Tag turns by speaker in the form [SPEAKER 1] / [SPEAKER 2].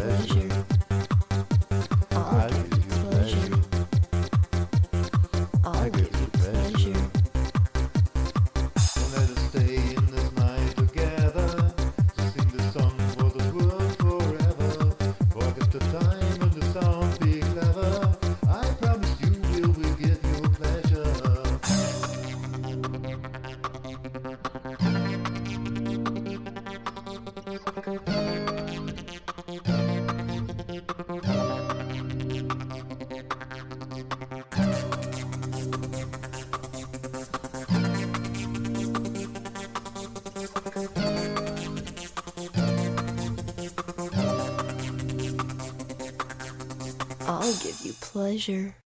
[SPEAKER 1] pleasure. I'll give you pleasure. I'll give you pleasure.
[SPEAKER 2] Let us stay in this night together. Sing the song for the world forever. Forget the time and the sound, be clever. I promise you will get your pleasure.
[SPEAKER 1] I'll give you pleasure.